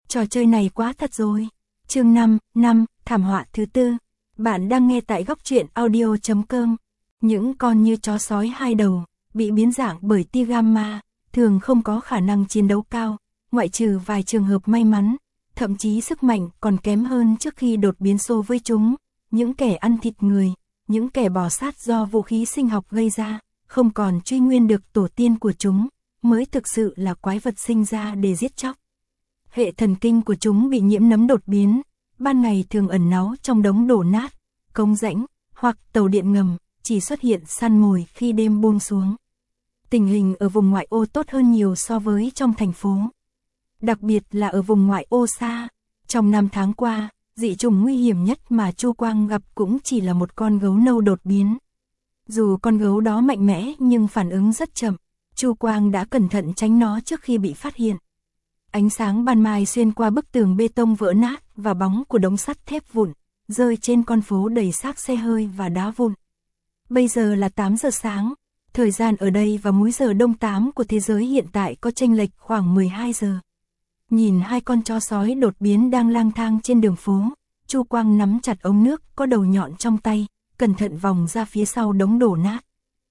Trò chơi này quá thật rồi. Chương 5, thảm họa thứ tư. Bạn đang nghe tại góc truyện audio.com. Những con như chó sói hai đầu, bị biến dạng bởi tia gamma, thường không có khả năng chiến đấu cao, ngoại trừ vài trường hợp may mắn, thậm chí sức mạnh còn kém hơn trước khi đột biến số với chúng. Những kẻ ăn thịt người, những kẻ bò sát do vũ khí sinh học gây ra, không còn truy nguyên được tổ tiên của chúng, mới thực sự là quái vật sinh ra để giết chóc. Hệ thần kinh của chúng bị nhiễm nấm đột biến, ban ngày thường ẩn náu trong đống đổ nát, cống rãnh, hoặc tàu điện ngầm, chỉ xuất hiện săn mồi khi đêm buông xuống. Tình hình ở vùng ngoại ô tốt hơn nhiều so với trong thành phố. Đặc biệt là ở vùng ngoại ô xa. Trong 5 tháng qua, dị chủng nguy hiểm nhất mà Chu Quang gặp cũng chỉ là một con gấu nâu đột biến. Dù con gấu đó mạnh mẽ nhưng phản ứng rất chậm, Chu Quang đã cẩn thận tránh nó trước khi bị phát hiện. Ánh sáng ban mai xuyên qua bức tường bê tông vỡ nát và bóng của đống sắt thép vụn, rơi trên con phố đầy xác xe hơi và đá vụn. Bây giờ là 8 giờ sáng, thời gian ở đây và múi giờ đông 8 của thế giới hiện tại có chênh lệch khoảng 12 giờ. Nhìn hai con chó sói đột biến đang lang thang trên đường phố, Chu Quang nắm chặt ống nước có đầu nhọn trong tay, cẩn thận vòng ra phía sau đống đổ nát.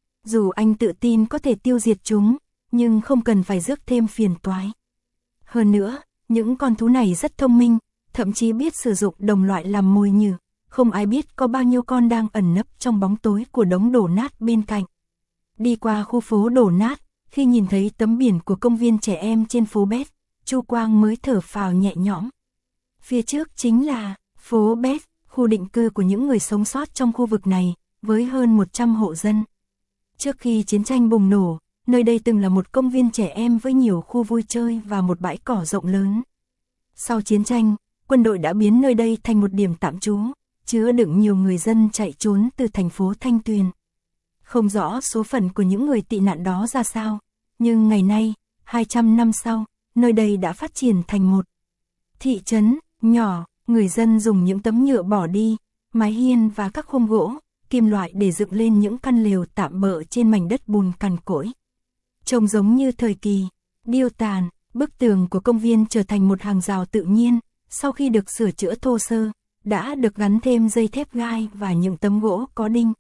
Dù anh tự tin có thể tiêu diệt chúng, nhưng không cần phải rước thêm phiền toái. Hơn nữa, những con thú này rất thông minh, thậm chí biết sử dụng đồng loại làm mồi nhử, không ai biết có bao nhiêu con đang ẩn nấp trong bóng tối của đống đổ nát bên cạnh. Đi qua khu phố đổ nát, khi nhìn thấy tấm biển của công viên trẻ em trên phố Bét, Chu Quang mới thở phào nhẹ nhõm. Phía trước chính là phố Bét, khu định cư của những người sống sót trong khu vực này, với hơn 100 hộ dân. Trước khi chiến tranh bùng nổ, nơi đây từng là một công viên trẻ em với nhiều khu vui chơi và một bãi cỏ rộng lớn. Sau chiến tranh, quân đội đã biến nơi đây thành một điểm tạm trú, chứa đựng nhiều người dân chạy trốn từ thành phố Thanh Tuyền. Không rõ số phận của những người tị nạn đó ra sao, nhưng ngày nay, 200 năm sau, nơi đây đã phát triển thành một thị trấn nhỏ, người dân dùng những tấm nhựa bỏ đi, mái hiên và các khung gỗ, kim loại để dựng lên những căn lều tạm bợ trên mảnh đất bùn cằn cỗi. Trông giống như thời kỳ điêu tàn, bức tường của công viên trở thành một hàng rào tự nhiên, sau khi được sửa chữa thô sơ, đã được gắn thêm dây thép gai và những tấm gỗ có đinh.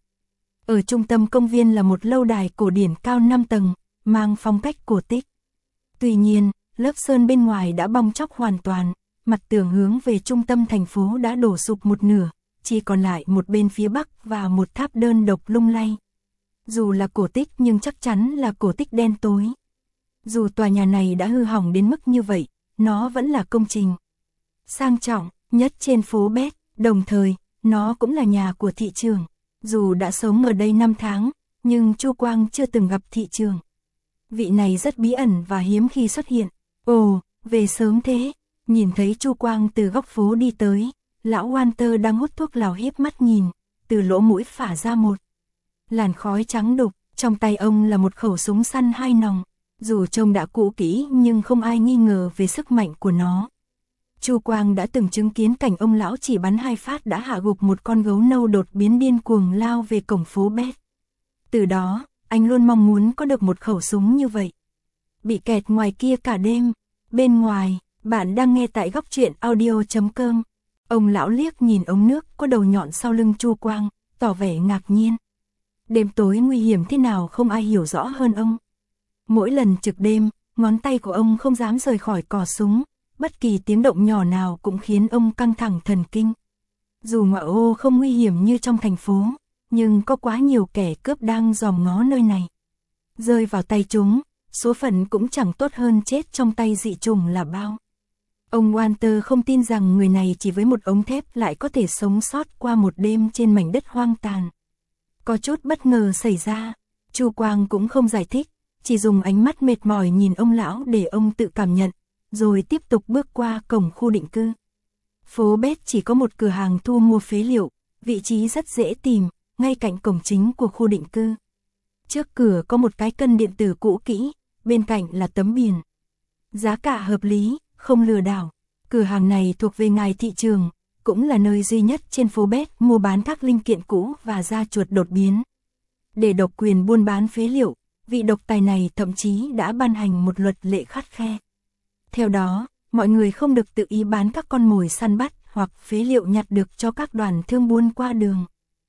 Ở trung tâm công viên là một lâu đài cổ điển cao 5 tầng, mang phong cách cổ tích. Tuy nhiên, lớp sơn bên ngoài đã bong tróc hoàn toàn, mặt tường hướng về trung tâm thành phố đã đổ sụp một nửa, chỉ còn lại một bên phía bắc và một tháp đơn độc lung lay. Dù là cổ tích nhưng chắc chắn là cổ tích đen tối. Dù tòa nhà này đã hư hỏng đến mức như vậy, nó vẫn là công trình sang trọng nhất trên phố Bét, đồng thời, nó cũng là nhà của thị trưởng. Dù đã sống ở đây 5 tháng, nhưng Chu Quang chưa từng gặp thị trưởng. Vị này rất bí ẩn và hiếm khi xuất hiện. Ồ, về sớm thế. Nhìn thấy Chu Quang từ góc phố đi tới, lão Walter đang hút thuốc lào híp mắt nhìn, từ lỗ mũi phả ra một làn khói trắng đục, trong tay ông là một khẩu súng săn 2 nòng. Dù trông đã cũ kỹ nhưng không ai nghi ngờ về sức mạnh của nó. Chu Quang đã từng chứng kiến cảnh ông lão chỉ bắn 2 phát đã hạ gục một con gấu nâu đột biến điên cuồng lao về cổng phố Bét. Từ đó, anh luôn mong muốn có được một khẩu súng như vậy. Bị kẹt ngoài kia cả đêm. Bên ngoài, bạn đang nghe tại góc truyện audio.com. Ông lão liếc nhìn ống nước có đầu nhọn sau lưng Chu Quang, tỏ vẻ ngạc nhiên. Đêm tối nguy hiểm thế nào không ai hiểu rõ hơn ông. Mỗi lần trực đêm, ngón tay của ông không dám rời khỏi cò súng, bất kỳ tiếng động nhỏ nào cũng khiến ông căng thẳng thần kinh. Dù ngoại ô không nguy hiểm như trong thành phố, nhưng có quá nhiều kẻ cướp đang dòm ngó nơi này. Rơi vào tay chúng, số phận cũng chẳng tốt hơn chết trong tay dị chủng là bao. Ông Walter không tin rằng người này chỉ với một ống thép lại có thể sống sót qua một đêm trên mảnh đất hoang tàn. Có chút bất ngờ xảy ra, Chu Quang cũng không giải thích, chỉ dùng ánh mắt mệt mỏi nhìn ông lão để ông tự cảm nhận, rồi tiếp tục bước qua cổng khu định cư. Phố Bét chỉ có một cửa hàng thu mua phế liệu, vị trí rất dễ tìm, ngay cạnh cổng chính của khu định cư. Trước cửa có một cái cân điện tử cũ kỹ, bên cạnh là tấm biển. Giá cả hợp lý, không lừa đảo. Cửa hàng này thuộc về ngài thị trường, cũng là nơi duy nhất trên phố Bét mua bán các linh kiện cũ và da chuột đột biến. Để độc quyền buôn bán phế liệu, vị độc tài này thậm chí đã ban hành một luật lệ khắt khe. Theo đó, mọi người không được tự ý bán các con mồi săn bắt hoặc phế liệu nhặt được cho các đoàn thương buôn qua đường.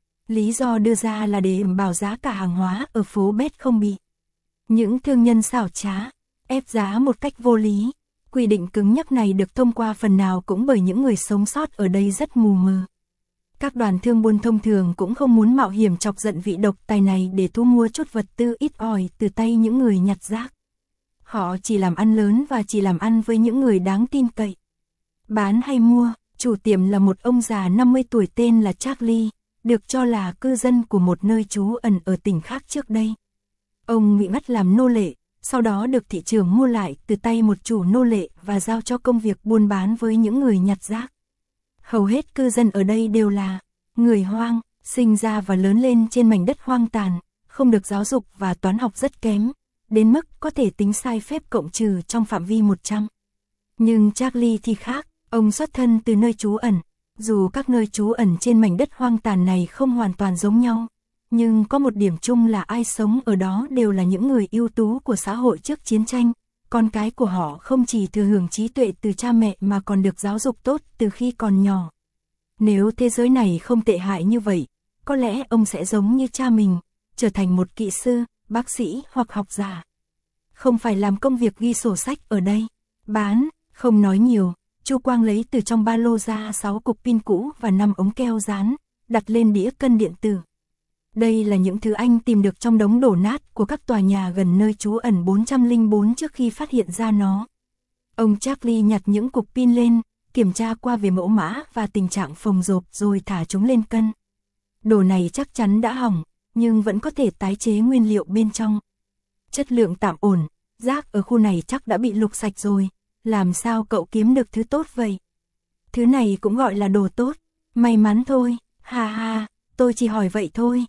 Lý do đưa ra là để đảm bảo giá cả hàng hóa ở phố Bét không bị những thương nhân xảo trá, ép giá một cách vô lý. Quy định cứng nhắc này được thông qua phần nào cũng bởi những người sống sót ở đây rất mù mờ. Các đoàn thương buôn thông thường cũng không muốn mạo hiểm chọc giận vị độc tài này để thu mua chút vật tư ít ỏi từ tay những người nhặt rác. Họ chỉ làm ăn lớn và chỉ làm ăn với những người đáng tin cậy. Bán hay mua, chủ tiệm là một ông già 50 tuổi tên là Charlie, được cho là cư dân của một nơi trú ẩn ở tỉnh khác trước đây. Ông bị bắt làm nô lệ, sau đó được thị trưởng mua lại từ tay một chủ nô lệ và giao cho công việc buôn bán với những người nhặt rác. Hầu hết cư dân ở đây đều là người hoang, sinh ra và lớn lên trên mảnh đất hoang tàn, không được giáo dục và toán học rất kém, đến mức có thể tính sai phép cộng trừ trong phạm vi 100. Nhưng Charlie thì khác, ông xuất thân từ nơi trú ẩn. Dù các nơi trú ẩn trên mảnh đất hoang tàn này không hoàn toàn giống nhau, nhưng có một điểm chung là ai sống ở đó đều là những người ưu tú của xã hội trước chiến tranh. Con cái của họ không chỉ thừa hưởng trí tuệ từ cha mẹ mà còn được giáo dục tốt từ khi còn nhỏ. Nếu thế giới này không tệ hại như vậy, có lẽ ông sẽ giống như cha mình, trở thành một kỹ sư, bác sĩ hoặc học giả. Không phải làm công việc ghi sổ sách ở đây. Bán, không nói nhiều, Chu Quang lấy từ trong ba lô ra 6 cục pin cũ và 5 ống keo dán, đặt lên đĩa cân điện tử. Đây là những thứ anh tìm được trong đống đổ nát của các tòa nhà gần nơi trú ẩn 404 trước khi phát hiện ra nó. Ông Charlie nhặt những cục pin lên, kiểm tra qua về mẫu mã và tình trạng phồng rộp rồi thả chúng lên cân. Đồ này chắc chắn đã hỏng, nhưng vẫn có thể tái chế nguyên liệu bên trong. Chất lượng tạm ổn, rác ở khu này chắc đã bị lục sạch rồi. Làm sao cậu kiếm được thứ tốt vậy? Thứ này cũng gọi là đồ tốt. May mắn thôi, ha ha, tôi chỉ hỏi vậy thôi.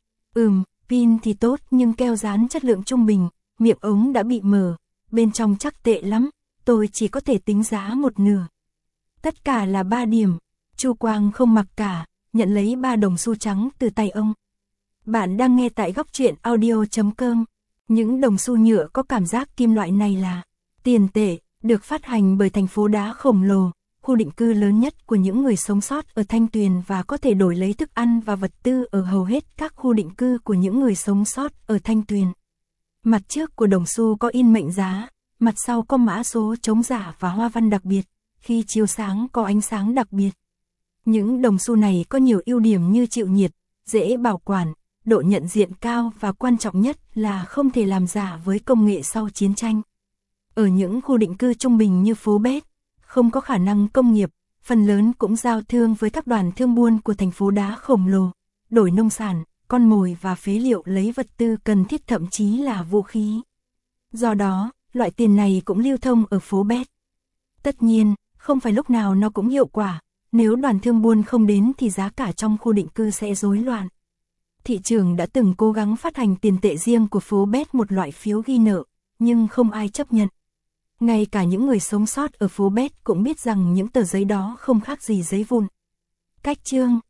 Pin thì tốt nhưng keo dán chất lượng trung bình, miệng ống đã bị mờ, bên trong chắc tệ lắm, tôi chỉ có thể tính giá một nửa. Tất cả là 3 điểm, Chu Quang không mặc cả, nhận lấy 3 đồng xu trắng từ tay ông. Bạn đang nghe tại góc truyện audio.com. Những đồng xu nhựa có cảm giác kim loại này là tiền tệ, được phát hành bởi thành phố đá khổng lồ, khu định cư lớn nhất của những người sống sót ở Thanh Tuyền và có thể đổi lấy thức ăn và vật tư ở hầu hết các khu định cư của những người sống sót ở Thanh Tuyền. Mặt trước của đồng xu có in mệnh giá, mặt sau có mã số chống giả và hoa văn đặc biệt, khi chiếu sáng có ánh sáng đặc biệt. Những đồng xu này có nhiều ưu điểm như chịu nhiệt, dễ bảo quản, độ nhận diện cao và quan trọng nhất là không thể làm giả với công nghệ sau chiến tranh. Ở những khu định cư trung bình như phố Bét, không có khả năng công nghiệp, phần lớn cũng giao thương với các đoàn thương buôn của thành phố đá khổng lồ, đổi nông sản, con mồi và phế liệu lấy vật tư cần thiết thậm chí là vũ khí. Do đó, loại tiền này cũng lưu thông ở phố Bét. Tất nhiên, không phải lúc nào nó cũng hiệu quả, nếu đoàn thương buôn không đến thì giá cả trong khu định cư sẽ rối loạn. Thị trường đã từng cố gắng phát hành tiền tệ riêng của phố Bét, một loại phiếu ghi nợ, nhưng không ai chấp nhận. Ngay cả những người sống sót ở phố Bét cũng biết rằng những tờ giấy đó không khác gì giấy vụn. Cách chương